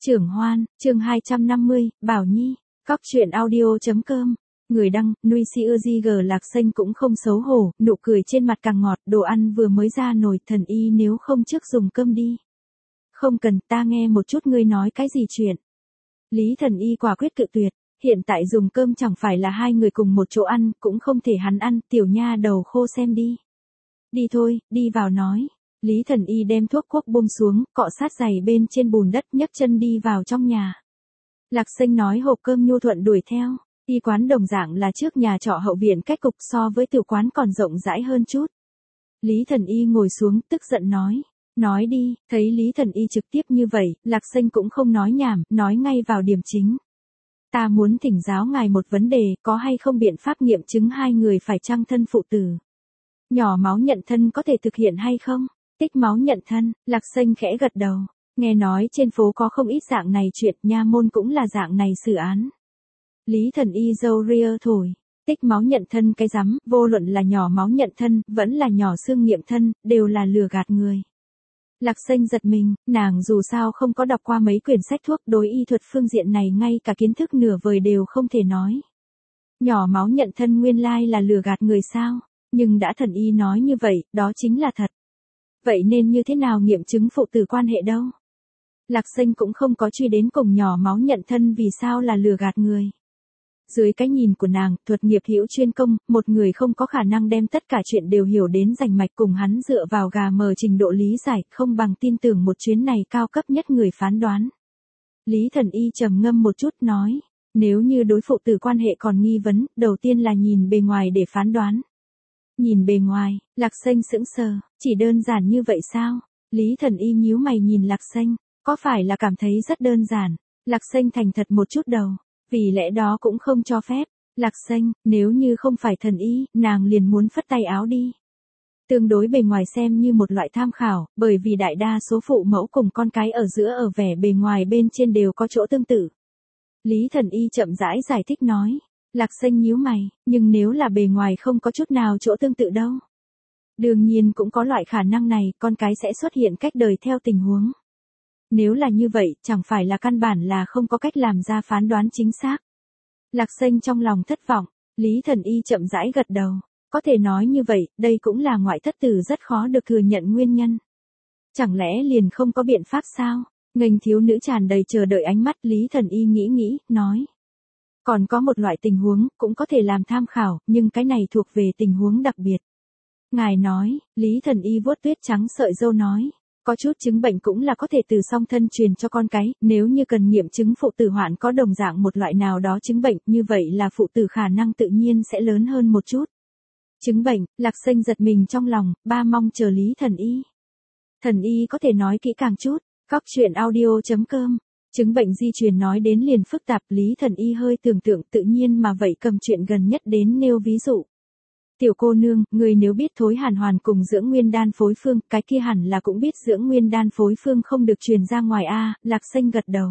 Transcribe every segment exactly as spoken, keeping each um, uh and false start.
Trưởng Hoan, chương hai trăm năm mươi, Bảo Nhi, Cóc truyện audio.com. Người đăng, Nuôi Si G Lạc Xanh cũng không xấu hổ, nụ cười trên mặt càng ngọt, đồ ăn vừa mới ra nồi, thần y nếu không trước dùng cơm đi. Không cần, ta nghe một chút ngươi nói cái gì chuyện. Lý thần y quả quyết cự tuyệt, hiện tại dùng cơm chẳng phải là hai người cùng một chỗ ăn, cũng không thể hắn ăn, tiểu nha đầu khô xem đi. Đi thôi, đi vào nói. Lý thần y đem thuốc quốc buông xuống, cọ sát giày bên trên bùn đất, nhấc chân đi vào trong nhà. Lạc Xanh nói hộp cơm nhu thuận đuổi theo. Y quán đồng dạng là trước nhà trọ hậu viện cách cục, so với tiểu quán còn rộng rãi hơn chút. Lý thần y ngồi xuống, tức giận nói. Nói đi, thấy Lý thần y trực tiếp như vậy, Lạc Xanh cũng không nói nhảm, nói ngay vào điểm chính. Ta muốn thỉnh giáo ngài một vấn đề, có hay không biện pháp nghiệm chứng hai người phải chăng thân phụ tử? Nhỏ máu nhận thân có thể thực hiện hay không? Tích máu nhận thân, Lạc Xanh khẽ gật đầu. Nghe nói trên phố có không ít dạng này chuyện, nha môn cũng là dạng này xử án. Lý thần y dâu ria thổi. Tích máu nhận thân cái rắm, vô luận là nhỏ máu nhận thân, vẫn là nhỏ xương nghiệm thân, đều là lừa gạt người. Lạc Xanh giật mình, nàng dù sao không có đọc qua mấy quyển sách thuốc, đối y thuật phương diện này ngay cả kiến thức nửa vời đều không thể nói. Nhỏ máu nhận thân nguyên lai là lừa gạt người sao, nhưng đã thần y nói như vậy, đó chính là thật. Vậy nên như thế nào nghiệm chứng phụ tử quan hệ đâu? Lạc Xanh cũng không có truy đến cùng nhỏ máu nhận thân vì sao là lừa gạt người. Dưới cái nhìn của nàng, thuật nghiệp hữu chuyên công, một người không có khả năng đem tất cả chuyện đều hiểu đến rành mạch, cùng hắn dựa vào gà mờ trình độ lý giải, không bằng tin tưởng một chuyến này cao cấp nhất người phán đoán. Lý thần y trầm ngâm một chút nói, nếu như đối phụ tử quan hệ còn nghi vấn, đầu tiên là nhìn bề ngoài để phán đoán. Nhìn bề ngoài, Lạc Xanh sững sờ, chỉ đơn giản như vậy sao? Lý thần y nhíu mày nhìn Lạc Xanh, có phải là cảm thấy rất đơn giản? Lạc Xanh thành thật một chút đầu, vì lẽ đó cũng không cho phép. Lạc Xanh, nếu như không phải thần y, nàng liền muốn phất tay áo đi. Tương đối bề ngoài xem như một loại tham khảo, bởi vì đại đa số phụ mẫu cùng con cái ở giữa ở vẻ bề ngoài bên trên đều có chỗ tương tự. Lý thần y chậm rãi giải thích nói. Lạc Xanh nhíu mày, nhưng nếu là bề ngoài không có chút nào chỗ tương tự đâu. Đương nhiên cũng có loại khả năng này, con cái sẽ xuất hiện cách đời theo tình huống. Nếu là như vậy, chẳng phải là căn bản là không có cách làm ra phán đoán chính xác. Lạc Xanh trong lòng thất vọng, Lý thần y chậm rãi gật đầu. Có thể nói như vậy, đây cũng là ngoại thất tử rất khó được thừa nhận nguyên nhân. Chẳng lẽ liền không có biện pháp sao? Nghênh thiếu nữ tràn đầy chờ đợi ánh mắt, Lý thần y nghĩ nghĩ, nói. Còn có một loại tình huống, cũng có thể làm tham khảo, nhưng cái này thuộc về tình huống đặc biệt. Ngài nói, Lý thần y vuốt tuyết trắng sợi râu nói, có chút chứng bệnh cũng là có thể từ song thân truyền cho con cái, nếu như cần nghiệm chứng phụ tử hoạn có đồng dạng một loại nào đó chứng bệnh, như vậy là phụ tử khả năng tự nhiên sẽ lớn hơn một chút. Chứng bệnh, Lạc Xanh giật mình trong lòng, ba mong chờ Lý thần y. Thần y có thể nói kỹ càng chút, Cóc truyện audio.com. Chứng bệnh di truyền nói đến liền phức tạp, Lý thần y hơi tưởng tượng tự nhiên mà vậy cầm chuyện gần nhất đến nêu ví dụ. Tiểu cô nương, người nếu biết Thối Hàn Hoàn cùng dưỡng nguyên đan phối phương, cái kia hẳn là cũng biết dưỡng nguyên đan phối phương không được truyền ra ngoài a. Lạc Xanh gật đầu.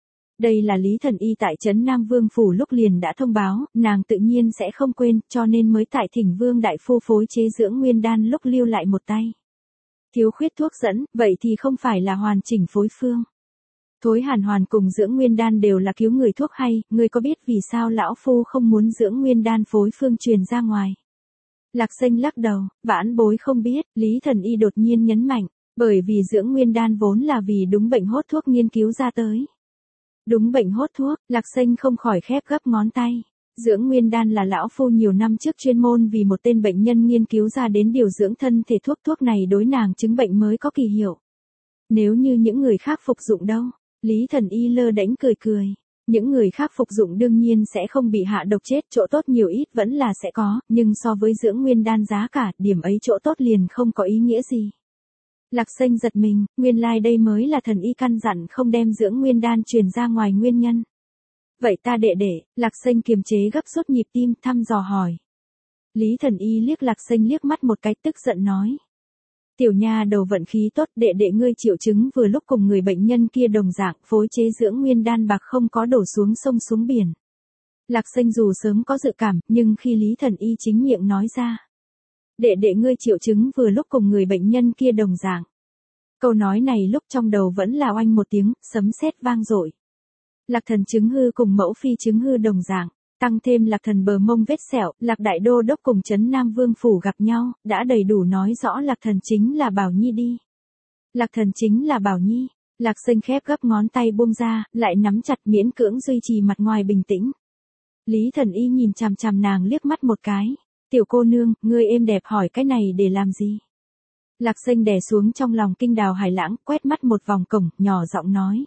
Đây là Lý thần y tại trấn Nam Vương phủ lúc liền đã thông báo, nàng tự nhiên sẽ không quên, cho nên mới tại Thỉnh Vương đại phu phối chế dưỡng nguyên đan lúc lưu lại một tay. Thiếu khuyết thuốc dẫn, vậy thì không phải là hoàn chỉnh phối phương. Thối Hàn Hoàn cùng dưỡng nguyên đan đều là cứu người thuốc hay, ngươi có biết vì sao lão phu không muốn dưỡng nguyên đan phối phương truyền ra ngoài? Lạc Xanh lắc đầu, vãn bối không biết, Lý thần y đột nhiên nhấn mạnh, bởi vì dưỡng nguyên đan vốn là vì đúng bệnh hốt thuốc nghiên cứu ra tới. Đúng bệnh hốt thuốc, Lạc Xanh không khỏi khép gấp ngón tay. Dưỡng nguyên đan là lão phu nhiều năm trước chuyên môn vì một tên bệnh nhân nghiên cứu ra đến điều dưỡng thân thể thuốc, thuốc này đối nàng chứng bệnh mới có kỳ hiệu. Nếu như những người khác phục dụng đâu? Lý thần y lơ đễnh cười cười. Những người khác phục dụng đương nhiên sẽ không bị hạ độc chết, chỗ tốt nhiều ít vẫn là sẽ có, nhưng so với dưỡng nguyên đan giá cả, điểm ấy chỗ tốt liền không có ý nghĩa gì. Lạc Xanh giật mình, nguyên lai like đây mới là thần y căn dặn không đem dưỡng nguyên đan truyền ra ngoài nguyên nhân. Vậy ta đệ đệ, Lạc Xanh kiềm chế gấp rút nhịp tim, thăm dò hỏi. Lý thần y liếc Lạc Xanh liếc mắt một cái, tức giận nói. Tiểu nha đầu vận khí tốt, đệ đệ ngươi triệu chứng vừa lúc cùng người bệnh nhân kia đồng dạng, phối chế dưỡng nguyên đan bạc không có đổ xuống sông xuống biển. Lạc Xanh dù sớm có dự cảm, nhưng khi Lý thần y chính miệng nói ra. Đệ đệ ngươi triệu chứng vừa lúc cùng người bệnh nhân kia đồng dạng. Câu nói này lúc trong đầu vẫn là oanh một tiếng, sấm sét vang dội. Lạc Thần chứng hư cùng mẫu phi chứng hư đồng dạng, tăng thêm Lạc Thần bờ mông vết sẹo, Lạc Đại Đô Đốc cùng Trấn Nam Vương phủ gặp nhau, đã đầy đủ nói rõ Lạc Thần chính là Bảo Nhi đi. Lạc Thần chính là Bảo Nhi. Lạc Xanh khép gấp ngón tay buông ra, lại nắm chặt miễn cưỡng duy trì mặt ngoài bình tĩnh. Lý Thần Y nhìn chằm chằm nàng liếc mắt một cái. Tiểu cô nương, ngươi êm đẹp hỏi cái này để làm gì? Lạc Xanh đè xuống trong lòng kinh đào hải lãng, quét mắt một vòng cổng, nhỏ giọng nói.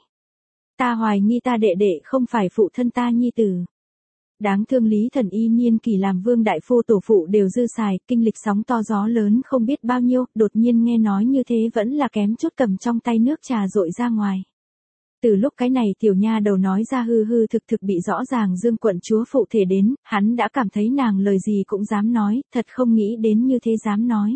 Ta hoài nghi ta đệ đệ không phải phụ thân ta nhi tử. Đáng thương Lý Thần Y niên kỳ làm vương đại phu tổ phụ đều dư xài, kinh lịch sóng to gió lớn không biết bao nhiêu, đột nhiên nghe nói như thế vẫn là kém chút cầm trong tay nước trà dội ra ngoài. Từ lúc cái này tiểu nha đầu nói ra hư hư thực thực bị rõ ràng Dương quận chúa phụ thể đến, hắn đã cảm thấy nàng lời gì cũng dám nói, thật không nghĩ đến như thế dám nói.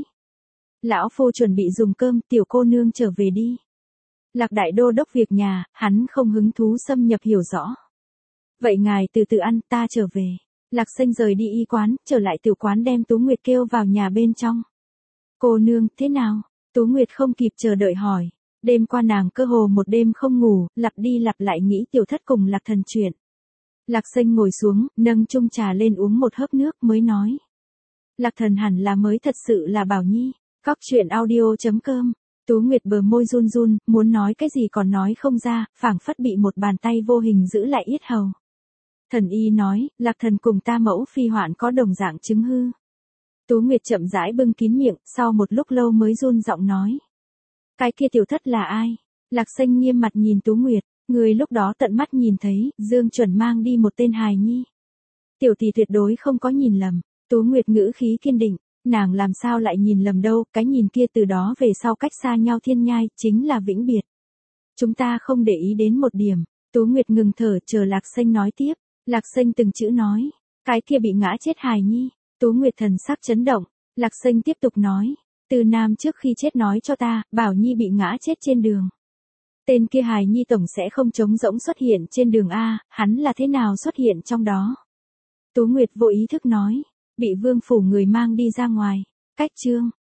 Lão phu chuẩn bị dùng cơm, tiểu cô nương trở về đi. Lạc Đại Đô Đốc việc nhà, hắn không hứng thú xâm nhập hiểu rõ. Vậy ngài từ từ ăn, ta trở về. Lạc Xanh rời đi y quán, trở lại tiểu quán đem Tú Nguyệt kêu vào nhà bên trong. Cô nương, thế nào? Tú Nguyệt không kịp chờ đợi hỏi. Đêm qua nàng cơ hồ một đêm không ngủ, lặp đi lặp lại nghĩ tiểu thất cùng Lạc Thần chuyện. Lạc Xanh ngồi xuống, nâng chung trà lên uống một hớp nước mới nói. Lạc Thần hẳn là mới thật sự là Bảo Nhi. Cóc truyện audio chấm com. Tú Nguyệt bờ môi run run, muốn nói cái gì còn nói không ra, phảng phất bị một bàn tay vô hình giữ lại yết hầu. Thần Y nói, Lạc Thần cùng ta mẫu phi hoạn có đồng dạng chứng hư. Tú Nguyệt chậm rãi bưng kín miệng, sau một lúc lâu mới run giọng nói. Cái kia tiểu thất là ai? Lạc Xanh nghiêm mặt nhìn Tú Nguyệt, người lúc đó tận mắt nhìn thấy, Dương chuẩn mang đi một tên hài nhi. Tiểu tỷ tuyệt đối không có nhìn lầm, Tú Nguyệt ngữ khí kiên định, nàng làm sao lại nhìn lầm đâu, cái nhìn kia từ đó về sau cách xa nhau thiên nhai, chính là vĩnh biệt. Chúng ta không để ý đến một điểm, Tú Nguyệt ngừng thở chờ Lạc Xanh nói tiếp, Lạc Xanh từng chữ nói, cái kia bị ngã chết hài nhi, Tú Nguyệt thần sắc chấn động, Lạc Xanh tiếp tục nói. Từ Nam trước khi chết nói cho ta, Bảo Nhi bị ngã chết trên đường. Tên kia hài nhi tổng sẽ không trống rỗng xuất hiện trên đường A, hắn là thế nào xuất hiện trong đó? Tú Nguyệt vô ý thức nói, bị vương phủ người mang đi ra ngoài. Cách chương.